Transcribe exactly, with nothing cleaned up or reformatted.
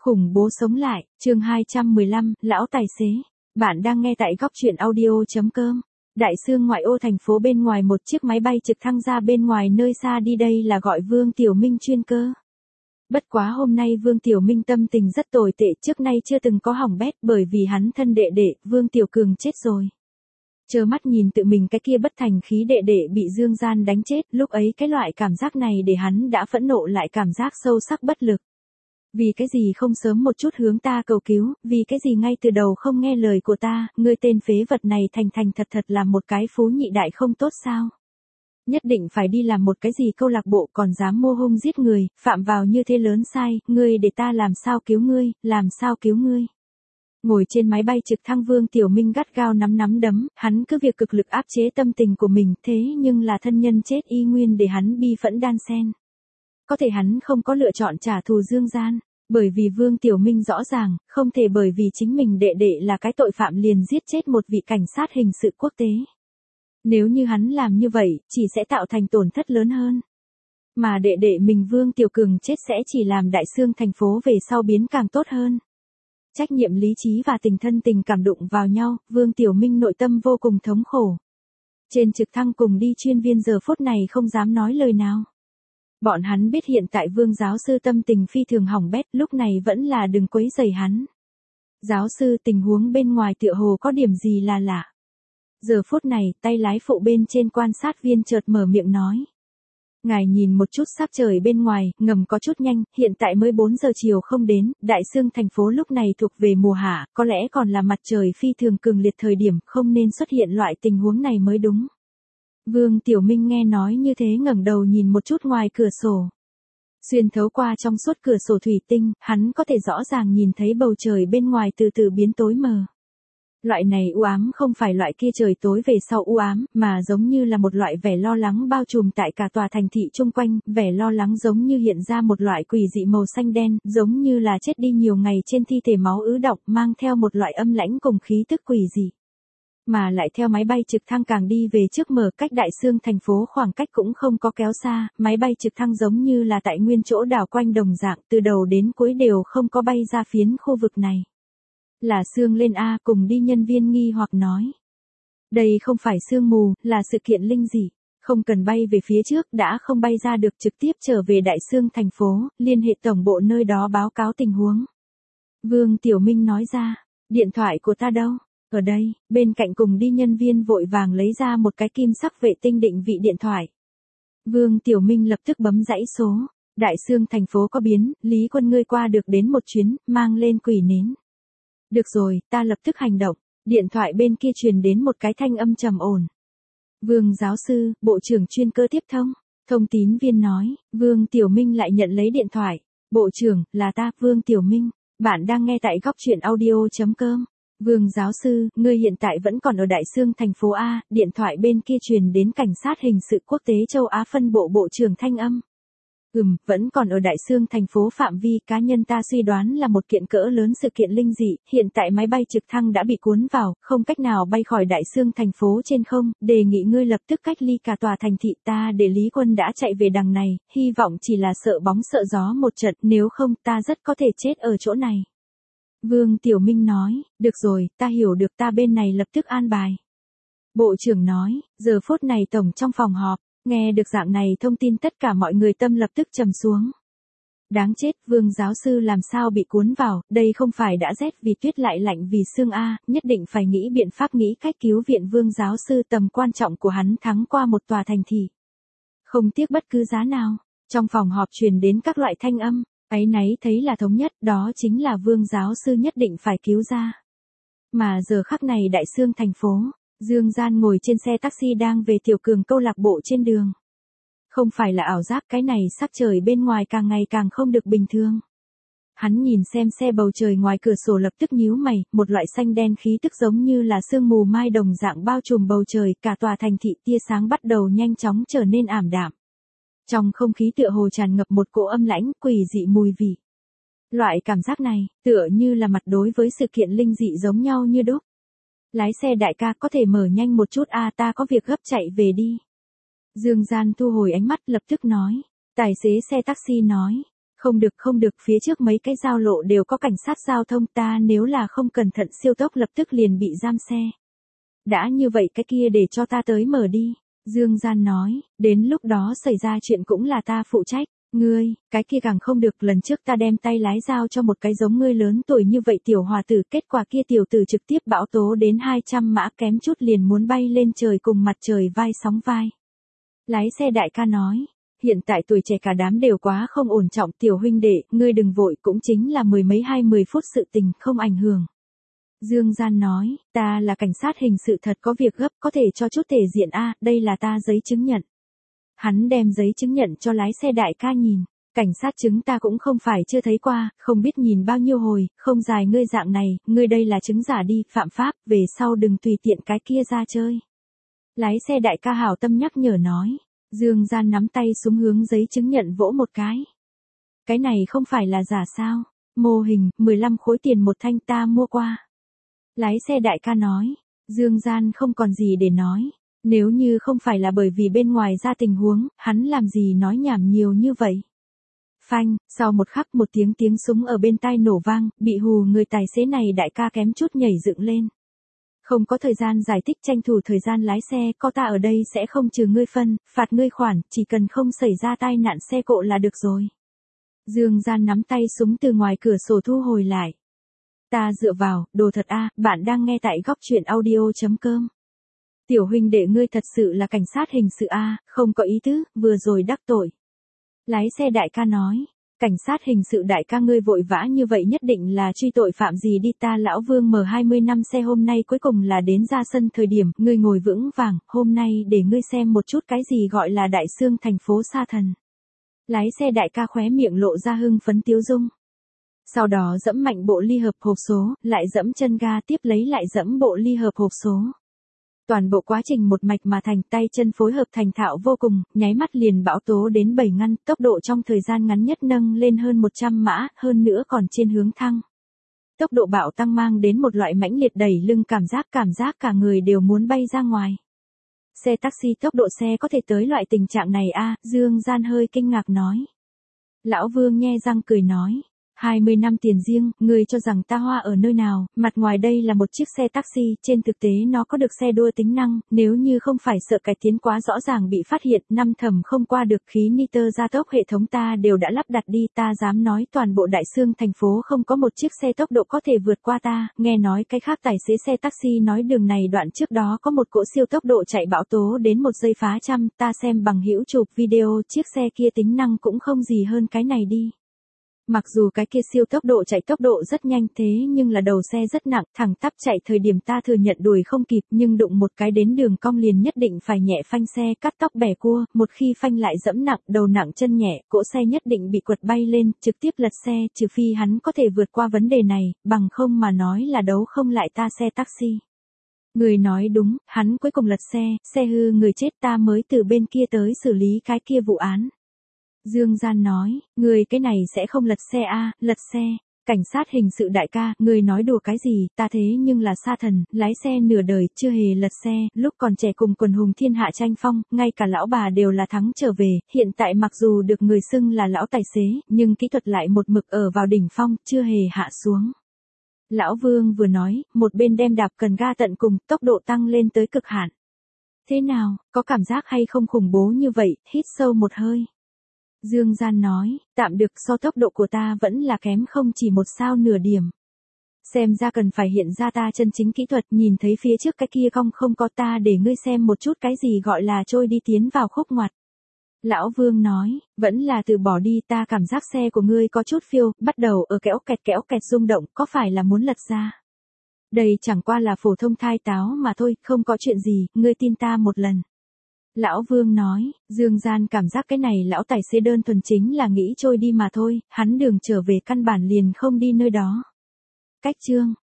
Khủng bố sống lại, chương hai trăm mười lăm, lão tài xế. Bạn đang nghe tại góc truyện audio.com. Đại sương ngoại ô thành phố bên ngoài một chiếc máy bay trực thăng ra bên ngoài nơi xa đi đây là gọi Vương Tiểu Minh chuyên cơ. Bất quá hôm nay Vương Tiểu Minh tâm tình rất tồi tệ, trước nay chưa từng có hỏng bét bởi vì hắn thân đệ đệ, Vương Tiểu Cường chết rồi. Trơ mắt nhìn tự mình cái kia bất thành khí đệ đệ bị Dương Gian đánh chết, lúc ấy cái loại cảm giác này để hắn đã phẫn nộ lại cảm giác sâu sắc bất lực. Vì cái gì không sớm một chút hướng ta cầu cứu, vì cái gì ngay từ đầu không nghe lời của ta, ngươi tên phế vật này thành thành thật thật là một cái phú nhị đại không tốt sao? Nhất định phải đi làm một cái gì câu lạc bộ còn dám mô hung giết người, phạm vào như thế lớn sai, ngươi để ta làm sao cứu ngươi, làm sao cứu ngươi? Ngồi trên máy bay trực thăng Vương Tiểu Minh gắt gao nắm nắm đấm, hắn cứ việc cực lực áp chế tâm tình của mình, thế nhưng là thân nhân chết y nguyên để hắn bi phẫn đan xen. Có thể hắn không có lựa chọn trả thù Dương Gian, bởi vì Vương Tiểu Minh rõ ràng, không thể bởi vì chính mình đệ đệ là cái tội phạm liền giết chết một vị cảnh sát hình sự quốc tế. Nếu như hắn làm như vậy, chỉ sẽ tạo thành tổn thất lớn hơn. Mà đệ đệ mình Vương Tiểu Cường chết sẽ chỉ làm đại sương thành phố về sau biến càng tốt hơn. Trách nhiệm lý trí và tình thân tình cảm đụng vào nhau, Vương Tiểu Minh nội tâm vô cùng thống khổ. Trên trực thăng cùng đi chuyên viên giờ phút này không dám nói lời nào. Bọn hắn biết hiện tại Vương giáo sư tâm tình phi thường hỏng bét, lúc này vẫn là đừng quấy rầy hắn. Giáo sư, tình huống bên ngoài tựa hồ có điểm gì là lạ. Giờ phút này, tay lái phụ bên trên quan sát viên chợt mở miệng nói. Ngài nhìn một chút sắc trời bên ngoài, ngầm có chút nhanh, hiện tại mới bốn giờ chiều không đến, đại sương thành phố lúc này thuộc về mùa hạ, có lẽ còn là mặt trời phi thường cường liệt thời điểm, không nên xuất hiện loại tình huống này mới đúng. Vương Tiểu Minh nghe nói như thế ngẩng đầu nhìn một chút ngoài cửa sổ. Xuyên thấu qua trong suốt cửa sổ thủy tinh, hắn có thể rõ ràng nhìn thấy bầu trời bên ngoài từ từ biến tối mờ. Loại này u ám không phải loại kia trời tối về sau u ám, mà giống như là một loại vẻ lo lắng bao trùm tại cả tòa thành thị chung quanh, vẻ lo lắng giống như hiện ra một loại quỷ dị màu xanh đen, giống như là chết đi nhiều ngày trên thi thể máu ứ đọng, mang theo một loại âm lãnh cùng khí tức quỷ dị. Mà lại theo máy bay trực thăng càng đi về trước mở cách đại sương thành phố khoảng cách cũng không có kéo xa, máy bay trực thăng giống như là tại nguyên chỗ đảo quanh đồng dạng, từ đầu đến cuối đều không có bay ra phiến khu vực này. Là sương lên A, cùng đi nhân viên nghi hoặc nói. Đây không phải sương mù, là sự kiện linh dị, không cần bay về phía trước, đã không bay ra được trực tiếp trở về đại sương thành phố, liên hệ tổng bộ nơi đó báo cáo tình huống. Vương Tiểu Minh nói ra, điện thoại của ta đâu? Ở đây, bên cạnh cùng đi nhân viên vội vàng lấy ra một cái kim sắc vệ tinh định vị điện thoại. Vương Tiểu Minh lập tức bấm dãy số, đại sương thành phố có biến, Lý Quân ngươi qua được đến một chuyến, mang lên quỷ nến. Được rồi, ta lập tức hành động, điện thoại bên kia truyền đến một cái thanh âm trầm ổn. Vương giáo sư, bộ trưởng chuyên cơ tiếp thông, thông tín viên nói, Vương Tiểu Minh lại nhận lấy điện thoại. Bộ trưởng, là ta, Vương Tiểu Minh, bạn đang nghe tại góc truyện audio.com. Vương giáo sư, ngươi hiện tại vẫn còn ở đại sương thành phố A, điện thoại bên kia truyền đến cảnh sát hình sự quốc tế châu Á phân bộ bộ trưởng thanh âm. Ừm, vẫn còn ở đại sương thành phố phạm vi, cá nhân ta suy đoán là một kiện cỡ lớn sự kiện linh dị, hiện tại máy bay trực thăng đã bị cuốn vào, không cách nào bay khỏi đại sương thành phố trên không, đề nghị ngươi lập tức cách ly cả tòa thành thị ta để Lý Quân đã chạy về đằng này, hy vọng chỉ là sợ bóng sợ gió một trận, nếu không ta rất có thể chết ở chỗ này. Vương Tiểu Minh nói, được rồi, ta hiểu được ta bên này lập tức an bài. Bộ trưởng nói, giờ phút này tổng trong phòng họp, nghe được dạng này thông tin tất cả mọi người tâm lập tức trầm xuống. Đáng chết, Vương giáo sư làm sao bị cuốn vào, đây không phải đã rét vì tuyết lại lạnh vì sương A, nhất định phải nghĩ biện pháp nghĩ cách cứu viện Vương giáo sư tầm quan trọng của hắn thắng qua một tòa thành thị. Không tiếc bất cứ giá nào, trong phòng họp truyền đến các loại thanh âm. Áy náy thấy là thống nhất, đó chính là Vương giáo sư nhất định phải cứu ra. Mà giờ khắc này đại sương thành phố, Dương Gian ngồi trên xe taxi đang về Tiểu Cường câu lạc bộ trên đường. Không phải là ảo giác, cái này sắc trời bên ngoài càng ngày càng không được bình thường. Hắn nhìn xem xe bầu trời ngoài cửa sổ lập tức nhíu mày, một loại xanh đen khí tức giống như là sương mù mai đồng dạng bao trùm bầu trời, cả tòa thành thị tia sáng bắt đầu nhanh chóng trở nên ảm đạm. Trong không khí tựa hồ tràn ngập một cỗ âm lãnh, quỷ dị mùi vị. Loại cảm giác này, tựa như là mặt đối với sự kiện linh dị giống nhau như đúc. Lái xe đại ca có thể mở nhanh một chút a ta có việc gấp chạy về đi. Dương Gian thu hồi ánh mắt lập tức nói. Tài xế xe taxi nói. Không được không được, phía trước mấy cái giao lộ đều có cảnh sát giao thông, ta nếu là không cẩn thận siêu tốc lập tức liền bị giam xe. Đã như vậy cái kia để cho ta tới mở đi. Dương Gian nói, đến lúc đó xảy ra chuyện cũng là ta phụ trách. Ngươi, cái kia càng không được, lần trước ta đem tay lái giao cho một cái giống ngươi lớn tuổi như vậy tiểu hòa tử, kết quả kia tiểu tử trực tiếp bão tố đến hai trăm mã, kém chút liền muốn bay lên trời cùng mặt trời vai sóng vai. Lái xe đại ca nói, hiện tại tuổi trẻ cả đám đều quá không ổn trọng, tiểu huynh đệ, ngươi đừng vội, cũng chính là mười mấy hai mươi phút sự tình, không ảnh hưởng. Dương Gian nói, ta là cảnh sát hình sự, thật có việc gấp, có thể cho chút thể diện a, đây là ta giấy chứng nhận. Hắn đem giấy chứng nhận cho lái xe đại ca nhìn, cảnh sát chứng ta cũng không phải chưa thấy qua, không biết nhìn bao nhiêu hồi, không dài ngươi dạng này, ngươi đây là chứng giả đi, phạm pháp, về sau đừng tùy tiện cái kia ra chơi. Lái xe đại ca hảo tâm nhắc nhở nói, Dương Gian nắm tay xuống hướng giấy chứng nhận vỗ một cái. Cái này không phải là giả sao, mô hình, mười lăm khối tiền một thanh, ta mua qua. Lái xe đại ca nói, Dương Gian không còn gì để nói. Nếu như không phải là bởi vì bên ngoài ra tình huống, hắn làm gì nói nhảm nhiều như vậy. Phanh, sau một khắc một tiếng tiếng súng ở bên tai nổ vang, bị hù người tài xế này đại ca kém chút nhảy dựng lên. Không có thời gian giải thích, tranh thủ thời gian lái xe, có ta ở đây sẽ không trừ ngươi phân, phạt ngươi khoản, chỉ cần không xảy ra tai nạn xe cộ là được rồi. Dương Gian nắm tay súng từ ngoài cửa sổ thu hồi lại. Ta dựa vào, đồ thật a, bạn đang nghe tại góc truyện audio chấm com. Tiểu huynh đệ ngươi thật sự là cảnh sát hình sự a, không có ý tứ, vừa rồi đắc tội. Lái xe đại ca nói, cảnh sát hình sự đại ca ngươi vội vã như vậy nhất định là truy tội phạm gì đi, ta lão Vương mở hai mươi năm xe hôm nay cuối cùng là đến ra sân thời điểm, ngươi ngồi vững vàng, hôm nay để ngươi xem một chút cái gì gọi là đại xương thành phố sa thần. Lái xe đại ca khóe miệng lộ ra hưng phấn tiếu dung. Sau đó dẫm mạnh bộ ly hợp hộp số, lại dẫm chân ga, tiếp lấy lại dẫm bộ ly hợp hộp số. Toàn bộ quá trình một mạch mà thành, tay chân phối hợp thành thạo vô cùng, nháy mắt liền bão tố đến bảy ngăn, tốc độ trong thời gian ngắn nhất nâng lên hơn một trăm mã, hơn nữa còn trên hướng thăng. Tốc độ bạo tăng mang đến một loại mãnh liệt đẩy lưng cảm giác, cảm giác cả người đều muốn bay ra ngoài. Xe taxi tốc độ xe có thể tới loại tình trạng này a, Dương Gian hơi kinh ngạc nói. Lão Vương nhe răng cười nói. hai mươi năm tiền riêng, ngươi cho rằng ta hoa ở nơi nào, mặt ngoài đây là một chiếc xe taxi, trên thực tế nó có được xe đua tính năng, nếu như không phải sợ cải tiến quá rõ ràng bị phát hiện, năm thầm không qua được, khí nitơ gia tốc hệ thống ta đều đã lắp đặt đi, ta dám nói toàn bộ đại xương thành phố không có một chiếc xe tốc độ có thể vượt qua ta, nghe nói cái khác tài xế xe taxi nói đường này đoạn trước đó có một cỗ siêu tốc độ chạy bão tố đến một giây phá trăm, ta xem bằng hữu chụp video, chiếc xe kia tính năng cũng không gì hơn cái này đi. Mặc dù cái kia siêu tốc độ chạy tốc độ rất nhanh thế nhưng là đầu xe rất nặng, thẳng tắp chạy thời điểm ta thừa nhận đuổi không kịp, nhưng đụng một cái đến đường cong liền nhất định phải nhẹ phanh xe, cắt tóc bẻ cua, một khi phanh lại dẫm nặng, đầu nặng chân nhẹ, cỗ xe nhất định bị quật bay lên, trực tiếp lật xe, trừ phi hắn có thể vượt qua vấn đề này, bằng không mà nói là đấu không lại ta xe taxi. Người nói đúng, hắn cuối cùng lật xe, xe hư người chết, ta mới từ bên kia tới xử lý cái kia vụ án. Dương Gian nói, người cái này sẽ không lật xe a, lật xe, cảnh sát hình sự đại ca, người nói đùa cái gì, ta thế nhưng là sa thần, lái xe nửa đời, chưa hề lật xe, lúc còn trẻ cùng quần hùng thiên hạ tranh phong, ngay cả lão bà đều là thắng trở về, hiện tại mặc dù được người xưng là lão tài xế, nhưng kỹ thuật lại một mực ở vào đỉnh phong, chưa hề hạ xuống. Lão Vương vừa nói, một bên đem đạp cần ga tận cùng, tốc độ tăng lên tới cực hạn. Thế nào, có cảm giác hay không khủng bố như vậy, hít sâu một hơi. Dương Gian nói, tạm được, so tốc độ của ta vẫn là kém không chỉ một sao nửa điểm. Xem ra cần phải hiện ra ta chân chính kỹ thuật, nhìn thấy phía trước cái kia cong không có, ta để ngươi xem một chút cái gì gọi là trôi đi tiến vào khúc ngoặt. Lão Vương nói, vẫn là từ bỏ đi, ta cảm giác xe của ngươi có chút phiêu, bắt đầu ở kéo kẹt kéo kẹt rung động, có phải là muốn lật ra. Đây chẳng qua là phổ thông thai táo mà thôi, không có chuyện gì, ngươi tin ta một lần. Lão Vương nói, Dương Gian cảm giác cái này lão tài xế đơn thuần chính là nghĩ trôi đi mà thôi, hắn đường trở về căn bản liền không đi nơi đó. Cách chương